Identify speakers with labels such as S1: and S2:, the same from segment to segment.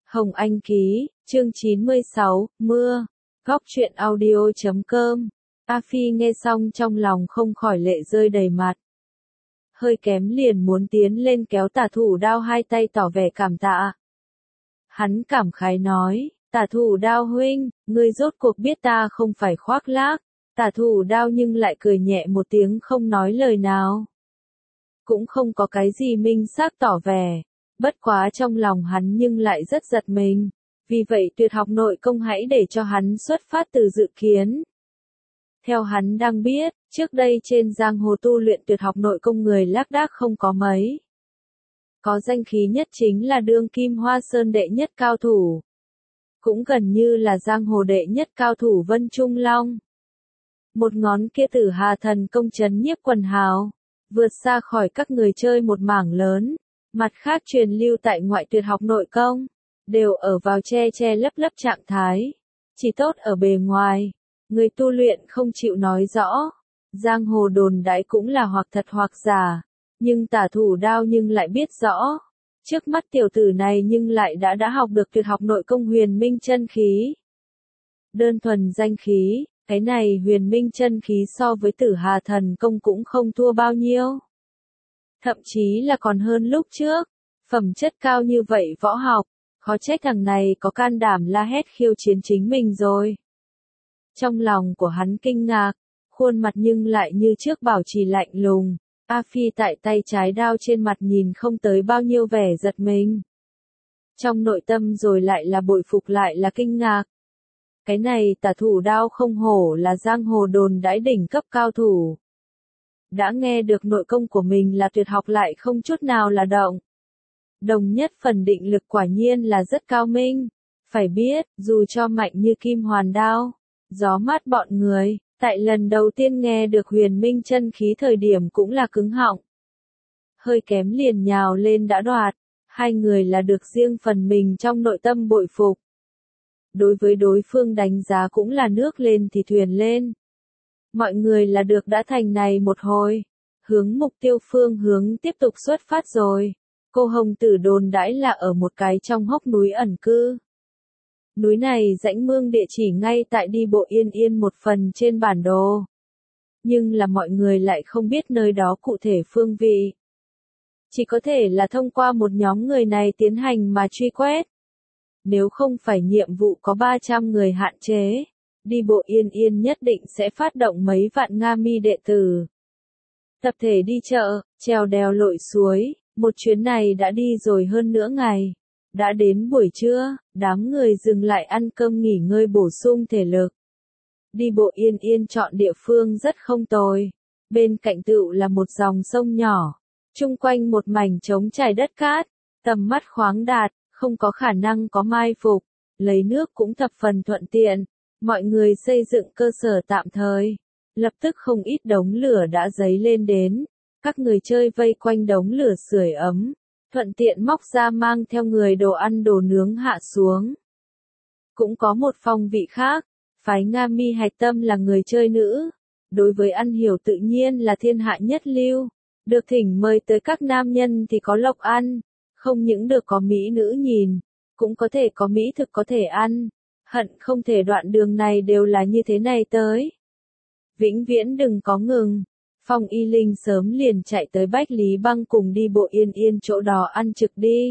S1: Hồng Anh ký, chương 96, mưa. Góc truyện audio.com. A Phi nghe xong trong lòng không khỏi lệ rơi đầy mặt. Hơi kém liền muốn tiến lên kéo Tả Thủ Đao hai tay tỏ vẻ cảm tạ. Hắn cảm khái nói, Tả Thủ Đao huynh, ngươi rốt cuộc biết ta không phải khoác lác. Tả Thủ Đao nhưng lại cười nhẹ một tiếng không nói lời nào. Cũng không có cái gì minh xác tỏ vẻ. Bất quá trong lòng hắn nhưng lại rất giật mình. Vì vậy tuyệt học nội công hãy để cho hắn xuất phát từ dự kiến. Theo hắn đang biết, trước đây trên giang hồ tu luyện tuyệt học nội công người lác đác không có mấy. Có danh khí nhất chính là đương kim Hoa Sơn đệ nhất cao thủ. Cũng gần như là giang hồ đệ nhất cao thủ Vân Trung Long. Một ngón kia Tử Hà thần công chấn nhiếp quần hào, vượt xa khỏi các người chơi một mảng lớn. Mặt khác truyền lưu tại ngoại tuyệt học nội công, đều ở vào che lấp trạng thái. Chỉ tốt ở bề ngoài, người tu luyện không chịu nói rõ. Giang hồ đồn đãi cũng là hoặc thật hoặc giả, nhưng Tả Thủ Đao nhưng lại biết rõ. Trước mắt tiểu tử này nhưng lại đã học được tuyệt học nội công huyền minh chân khí. Đơn thuần danh khí, cái này huyền minh chân khí so với Tử Hà thần công cũng không thua bao nhiêu. Thậm chí là còn hơn lúc trước, phẩm chất cao như vậy võ học, khó trách thằng này có can đảm la hét khiêu chiến chính mình rồi. Trong lòng của hắn kinh ngạc, khuôn mặt nhưng lại như trước bảo trì lạnh lùng, A Phi tại tay trái đao trên mặt nhìn không tới bao nhiêu vẻ giật mình. Trong nội tâm rồi lại là bội phục lại là kinh ngạc. Cái này Tả Thủ Đao không hổ là giang hồ đồn đãi đỉnh cấp cao thủ. Đã nghe được nội công của mình là tuyệt học lại không chút nào là động. Đồng nhất phần định lực quả nhiên là rất cao minh. Phải biết, dù cho mạnh như kim hoàn đao, gió mát bọn người, tại lần đầu tiên nghe được huyền minh chân khí thời điểm cũng là cứng họng. Hơi kém liền nhào lên đã đoạt, hai người là được riêng phần mình trong nội tâm bội phục. Đối với đối phương đánh giá cũng là nước lên thì thuyền lên. Mọi người là được đã thành này một hồi, hướng mục tiêu phương hướng tiếp tục xuất phát rồi. Cô Hồng Tử đồn đãi là ở một cái trong hốc núi ẩn cư. Núi này rãnh mương địa chỉ ngay tại đi bộ Yên Yên một phần trên bản đồ. Nhưng là mọi người lại không biết nơi đó cụ thể phương vị. Chỉ có thể là thông qua một nhóm người này tiến hành mà truy quét. Nếu không phải nhiệm vụ có 300 người hạn chế, đi bộ Yên Yên nhất định sẽ phát động mấy vạn Nga mi đệ tử. Tập thể đi chợ, trèo đèo lội suối, một chuyến này đã đi rồi hơn nửa ngày. Đã đến buổi trưa, đám người dừng lại ăn cơm nghỉ ngơi bổ sung thể lực. Đi bộ Yên Yên chọn địa phương rất không tồi. Bên cạnh tựu là một dòng sông nhỏ, chung quanh một mảnh trống trải đất cát, tầm mắt khoáng đạt, không có khả năng có mai phục, lấy nước cũng thập phần thuận tiện. Mọi người xây dựng cơ sở tạm thời. Lập tức không ít đống lửa đã dấy lên đến. Các người chơi vây quanh đống lửa sưởi ấm. Thuận tiện móc ra mang theo người đồ ăn đồ nướng hạ xuống. Cũng có một phong vị khác. Phái Nga Mi Hạch Tâm là người chơi nữ. Đối với ăn hiểu tự nhiên là thiên hạ nhất lưu. Được thỉnh mời tới các nam nhân thì có lộc ăn. Không những được có mỹ nữ nhìn. Cũng có thể có mỹ thực có thể ăn. Hận không thể đoạn đường này đều là như thế này tới. Vĩnh viễn đừng có ngừng. Phong Y Linh sớm liền chạy tới Bách Lý Băng cùng đi bộ Yên Yên chỗ đó ăn trực đi.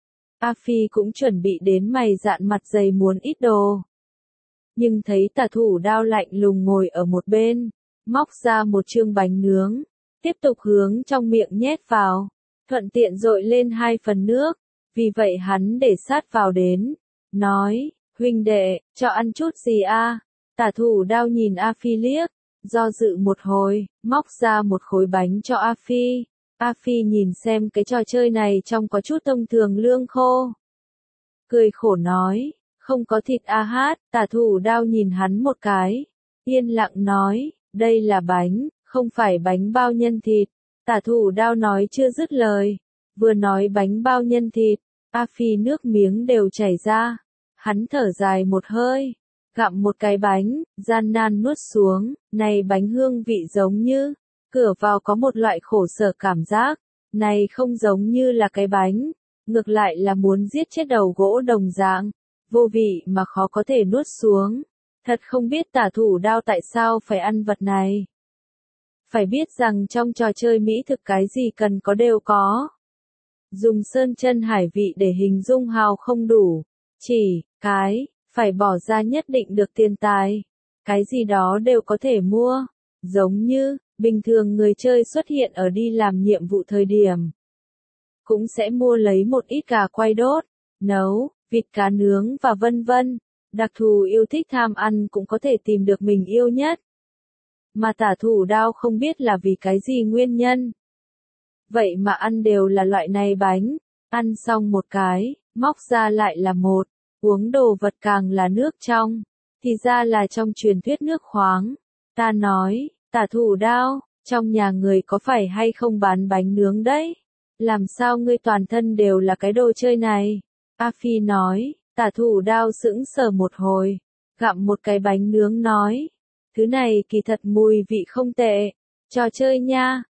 S1: A Phi cũng chuẩn bị đến mày dạn mặt dày muốn ít đồ. Nhưng thấy Tả Thủ Đao lạnh lùng ngồi ở một bên, móc ra một chương bánh nướng, tiếp tục hướng trong miệng nhét vào, thuận tiện dội lên 2 phần nước, vì vậy hắn để sát vào đến, nói, huynh đệ, cho ăn chút gì a? Tả Thủ Đao nhìn A Phi liếc, do dự một hồi, móc ra một khối bánh cho A Phi. A Phi nhìn xem cái trò chơi này trông có chút thông thường lương khô. Cười khổ nói, không có thịt a hát, Tả Thủ Đao nhìn hắn một cái. Yên lặng nói, đây là bánh, không phải bánh bao nhân thịt. Tả Thủ Đao nói chưa dứt lời. Vừa nói bánh bao nhân thịt, A Phi nước miếng đều chảy ra. Hắn thở dài một hơi. Gặm một cái bánh, gian nan nuốt xuống, này bánh hương vị giống như, cửa vào có một loại khổ sở cảm giác, này không giống như là cái bánh, ngược lại là muốn giết chết đầu gỗ đồng dạng, vô vị mà khó có thể nuốt xuống. Thật không biết tả thủ đao tại sao phải ăn vật này. Phải biết rằng trong trò chơi mỹ thực cái gì cần có đều có. Dùng sơn chân hải vị để hình dung hào không đủ, chỉ, phải bỏ ra nhất định được tiền tài. Cái gì đó đều có thể mua, giống như, bình thường người chơi xuất hiện ở đi làm nhiệm vụ thời điểm. Cũng sẽ mua lấy một ít gà quay đốt, nấu, vịt cá nướng và vân vân. Đặc thù yêu thích tham ăn cũng có thể tìm được mình yêu nhất. Mà tả thủ đao không biết là vì cái gì nguyên nhân. Vậy mà ăn đều là loại này bánh, ăn xong một cái, móc ra lại là một, uống đồ vật càng là nước trong, thì ra là trong truyền thuyết nước khoáng. Ta nói, tả thủ đao, trong nhà người có phải hay không bán bánh nướng đấy? Làm sao ngươi toàn thân đều là cái đồ chơi này? A Phi nói, tả thủ đao sững sờ một hồi, gặm một cái bánh nướng nói, thứ này kỳ thật mùi vị không tệ, trò chơi nha,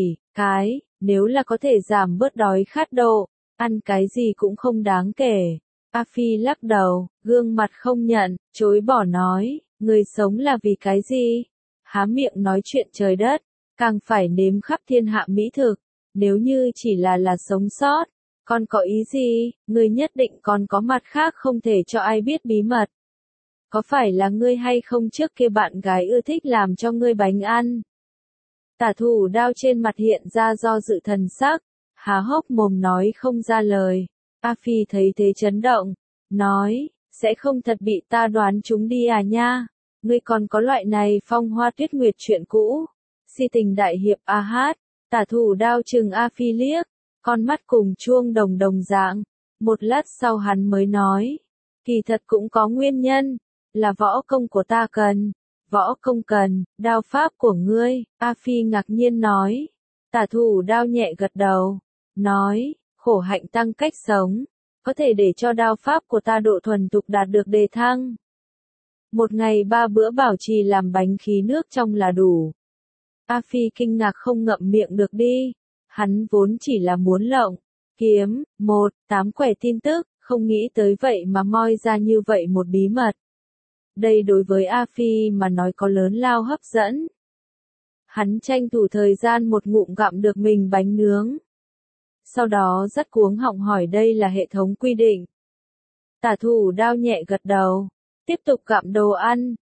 S1: nếu là có thể giảm bớt đói khát độ, ăn cái gì cũng không đáng kể. A Phi lắc đầu, gương mặt không nhận, chối bỏ nói, người sống là vì cái gì? Há miệng nói chuyện trời đất, càng phải nếm khắp thiên hạ mỹ thực, nếu như chỉ là sống sót, còn có ý gì, người nhất định còn có mặt khác không thể cho ai biết bí mật. Có phải là ngươi hay không trước kia bạn gái ưa thích làm cho ngươi bánh ăn? Tả thủ đao trên mặt hiện ra do dự thần sắc, há hốc mồm nói không ra lời. A Phi thấy thế chấn động, nói, sẽ không thật bị ta đoán chúng đi à nha, ngươi còn có loại này phong hoa tuyết nguyệt chuyện cũ. Si tình đại hiệp a hát, tả thủ đao chừng A Phi liếc, con mắt cùng chuông đồng đồng dạng. Một lát sau hắn mới nói, kỳ thật cũng có nguyên nhân, là võ công của ta cần. Võ công cần, đao pháp của ngươi, A Phi ngạc nhiên nói. Tả thủ đao nhẹ gật đầu, nói, khổ hạnh tăng cách sống, có thể để cho đao pháp của ta độ thuần thục đạt được đề thăng. Một ngày 3 bữa bảo trì làm bánh khí nước trong là đủ. A Phi kinh ngạc không ngậm miệng được đi, hắn vốn chỉ là muốn lộng, kiếm, 8 quẻ tin tức, không nghĩ tới vậy mà moi ra như vậy một bí mật. Đây đối với A Phi mà nói có lớn lao hấp dẫn. Hắn tranh thủ thời gian một ngụm gặm được mình bánh nướng. Sau đó rất cuống họng hỏi đây là hệ thống quy định. Tả thủ đao nhẹ gật đầu, tiếp tục gặm đồ ăn.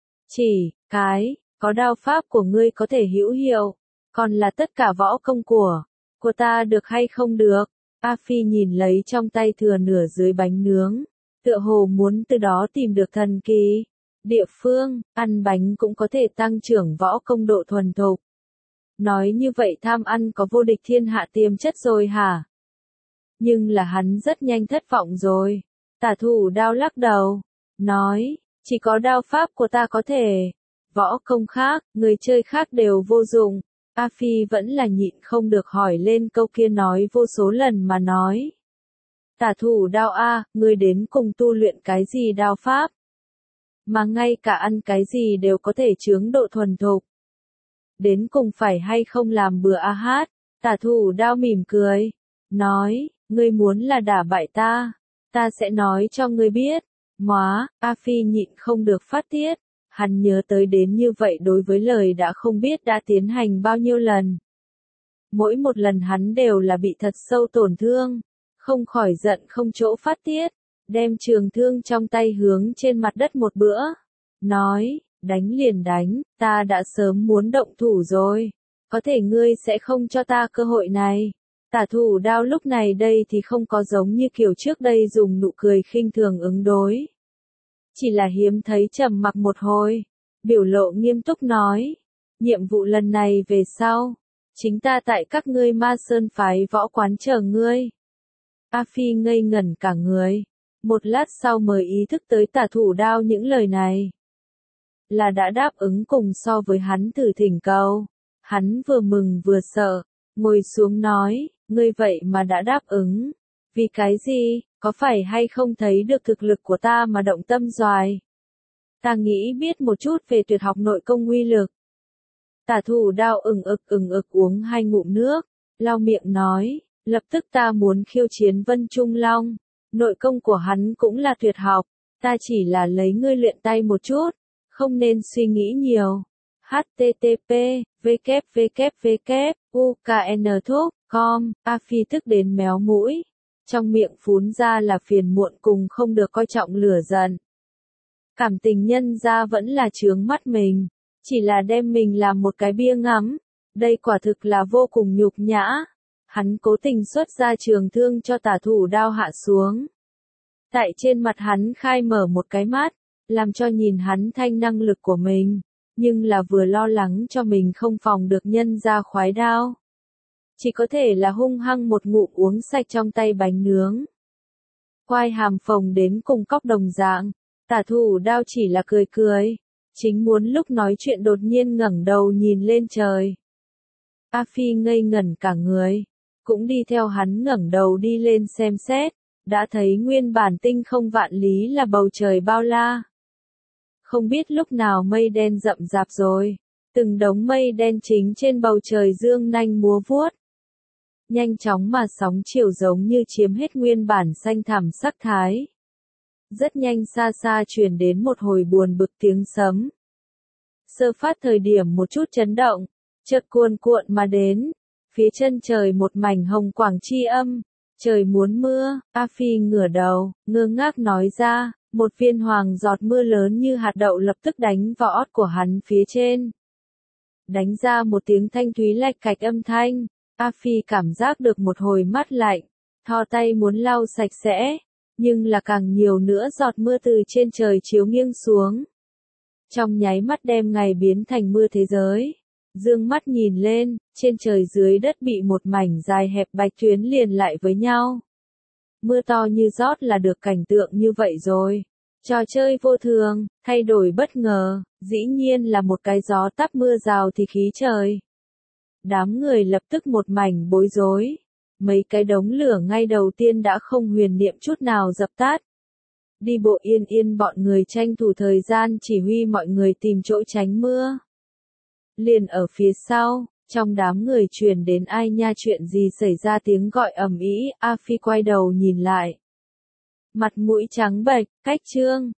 S1: Có đao pháp của ngươi có thể hữu hiệu, còn là tất cả võ công của ta được hay không được? A Phi nhìn lấy trong tay thừa nửa dưới bánh nướng, tựa hồ muốn từ đó tìm được thần kỳ. Địa phương, ăn bánh cũng có thể tăng trưởng võ công độ thuần thục. Nói như vậy tham ăn có vô địch thiên hạ tiềm chất rồi hả? Nhưng là hắn rất nhanh thất vọng rồi. Tả thủ đao lắc đầu, nói, chỉ có đao pháp của ta có thể. Võ công khác, người chơi khác đều vô dụng. A Phi vẫn là nhịn không được hỏi lên câu kia nói vô số lần mà nói. Tả thủ đao a, ngươi đến cùng tu luyện cái gì đao pháp? Mà ngay cả ăn cái gì đều có thể chướng độ thuần thục. Đến cùng phải hay không làm bừa a hát? Tả thủ đao mỉm cười, nói, ngươi muốn là đả bại ta sẽ nói cho ngươi biết. A Phi nhịn không được phát tiết, hắn nhớ tới đến như vậy đối với lời đã không biết đã tiến hành bao nhiêu lần. Mỗi một lần hắn đều là bị thật sâu tổn thương, không khỏi giận không chỗ phát tiết, đem trường thương trong tay hướng trên mặt đất một bữa, nói, đánh liền đánh, ta đã sớm muốn động thủ rồi, có thể ngươi sẽ không cho ta cơ hội này. Tả thủ đao lúc này đây thì không có giống như kiểu trước đây dùng nụ cười khinh thường ứng đối. Chỉ là hiếm thấy trầm mặc một hồi, biểu lộ nghiêm túc nói, nhiệm vụ lần này về sau, chính ta tại các ngươi Ma Sơn phái võ quán chờ ngươi. A Phi ngây ngẩn cả người, một lát sau mới ý thức tới tả thủ đao những lời này. Là đã đáp ứng cùng so với hắn thử thỉnh cầu. Hắn vừa mừng vừa sợ, ngồi xuống nói, ngươi vậy mà đã đáp ứng. Vì cái gì, có phải hay không thấy được thực lực của ta mà động tâm doài? Ta nghĩ biết một chút về tuyệt học nội công uy lực. Tả thủ đao ừng ực uống 2 ngụm nước, lau miệng nói, Lập tức ta muốn khiêu chiến Vân Trung Long. Nội công của hắn cũng là tuyệt học. Ta chỉ là lấy ngươi luyện tay một chút. Không nên suy nghĩ nhiều. http www.uknthup.com A Phi tức đến méo mũi. Trong miệng phún ra là phiền muộn cùng không được coi trọng lửa giận. Cảm tình nhân ra vẫn là chướng mắt mình. Chỉ là đem mình làm một cái bia ngắm. Đây quả thực là vô cùng nhục nhã. Hắn cố tình xuất ra trường thương cho tả thủ đao hạ xuống. Tại trên mặt hắn khai mở một cái mắt, làm cho nhìn hắn thanh năng lực của mình, nhưng là vừa lo lắng cho mình không phòng được nhân ra khoái đao. Chỉ có thể là hung hăng một ngụm uống sạch trong tay bánh nướng. Quai hàm phồng đến cùng cóc đồng dạng, tả thủ đao chỉ là cười cười. Chính muốn lúc nói chuyện đột nhiên ngẩng đầu nhìn lên trời. A Phi ngây ngẩn cả người, cũng đi theo hắn ngẩng đầu đi lên xem xét, đã thấy nguyên bản tinh không vạn lý là bầu trời bao la. Không biết lúc nào mây đen rậm rạp rồi, từng đống mây đen chính trên bầu trời dương nanh múa vuốt. Nhanh chóng mà sóng chiều giống như chiếm hết nguyên bản xanh thẳm sắc thái. Rất nhanh xa xa truyền đến một hồi buồn bực tiếng sấm. Sơ phát thời điểm một chút chấn động, chợt cuồn cuộn mà đến, phía chân trời một mảnh hồng quảng chi âm, trời muốn mưa. A Phi ngửa đầu, ngơ ngác nói ra, một viên hoàng giọt mưa lớn như hạt đậu lập tức đánh vào ót của hắn phía trên. Đánh ra một tiếng thanh thúy lạch cạch âm thanh, A Phi cảm giác được một hồi mát lạnh, thò tay muốn lau sạch sẽ, nhưng là càng nhiều nữa giọt mưa từ trên trời chiếu nghiêng xuống. Trong nháy mắt đem ngày biến thành mưa thế giới. Dương mắt nhìn lên, trên trời dưới đất bị một mảnh dài hẹp bạch tuyến liền lại với nhau. Mưa to như rót là được cảnh tượng như vậy rồi. Trò chơi vô thường, thay đổi bất ngờ, dĩ nhiên là một cái gió táp mưa rào thì khí trời. Đám người lập tức một mảnh bối rối. Mấy cái đống lửa ngay đầu tiên đã không huyền niệm chút nào dập tắt. Đi bộ yên yên bọn người tranh thủ thời gian chỉ huy mọi người tìm chỗ tránh mưa. Liền ở phía sau, trong đám người truyền đến ai nha chuyện gì xảy ra tiếng gọi ầm ĩ. A Phi quay đầu nhìn lại. Mặt mũi trắng bệch, cách trương,